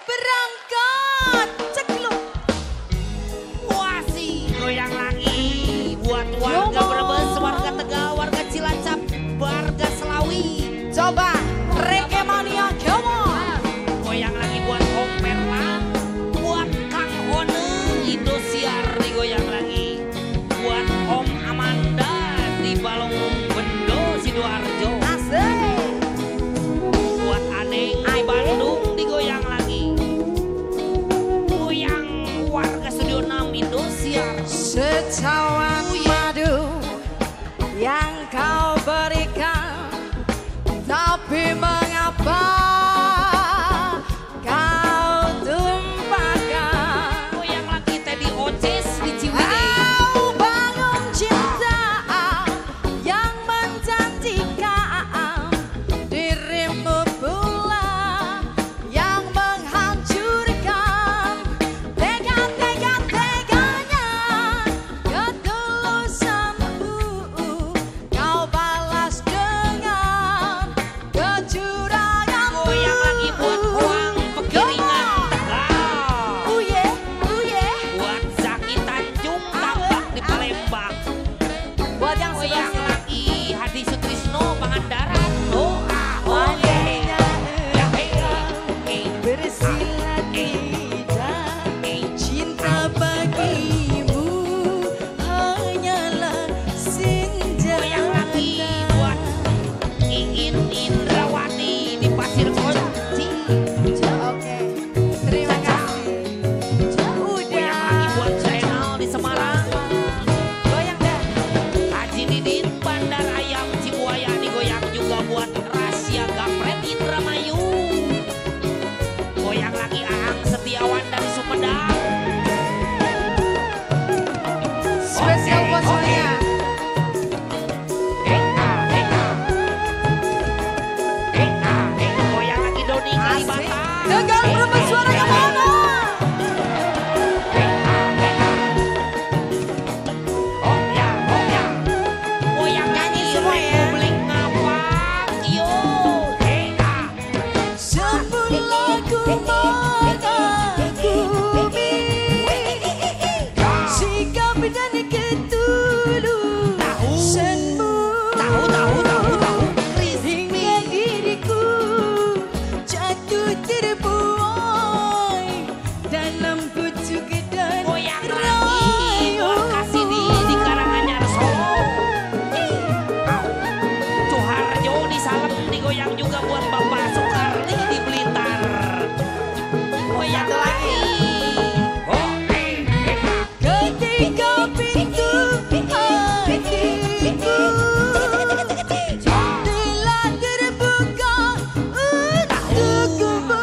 berangkat cekluk. Wasi goyang lagi buat warga Brebes, warga Tegal, warga Cilacap, warga Selawi. Coba reggae mania come on. Goyang lagi buat Om Perlan, buat Kang One Indosiar digoyang lagi, buat Om Amanda di Balong Bendo Sidoarjo, Asik. buat Adeng di Bandung digoyang lagi, goyang warga Studio 6 Indosiar. Secawan madu yang kau berikan, tapi mengapa kau tumpahkan? Goyang lagi Teddy Oces di Ciwidey. Kau bangun cinta yang menjanjikan, dirimu pula yang menghancurkan. Tega-teganya ketulusanmu kau balas dengan kecuranganmu. Goyang lagi buat Hoang Pekiringan Tegal, Uye, uye. buat Zaki Tanjung Tambak di Palembang. Buat yang Goyang sebelah lagi Hadi Sutrisno Pangandaran. Doa oye ya bersilat lidah, cinta bagimu hanyalah goyang lagi senjata. buat Iin Indrawati di Pasir Kunci. Oke, terima kasih. Goyang lagi Udah. buat Zainal di Semarang. Goyang dah. Haji Didin Bandar Ayam Cibuaya digoyang juga buat Rahasia Gapret Indramayu. Goyang lagi Aang Setiawan dari Sumedang. Spesial buat semuanya. Goyang lagi Doni Asik. Kalibata. Gagal Brebes suaranya mana? Oh ya. Goyang Nyanyi lagi semua ya. Republik Ngapak. Yo. Semula ku mengagumi sikap dan ketulusanmu. Tahu. Hingga diriku jatuh terbuai dalam pucuk dan Goyang lagi buat Kasidi di Karanganyar Solo. Suharjo di Salem digoyang juga buat Bapak Soekardi di Blitar. Goyang lagi. ketika pintu hatiku telah terbuka untukmu.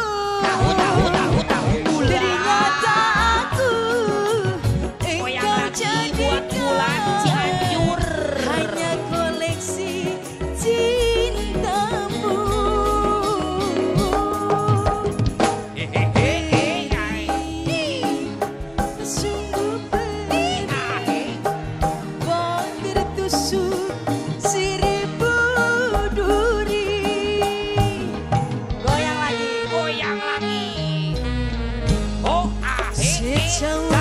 Tahu. Ternyata aku Goyang engkau lagi buat Bulan Cianjur. hanya koleksi cintamu. Sungguh pedih kau tertusuk seribu duri. Goyang lagi. Goyang lagi. Oh ah Sejauh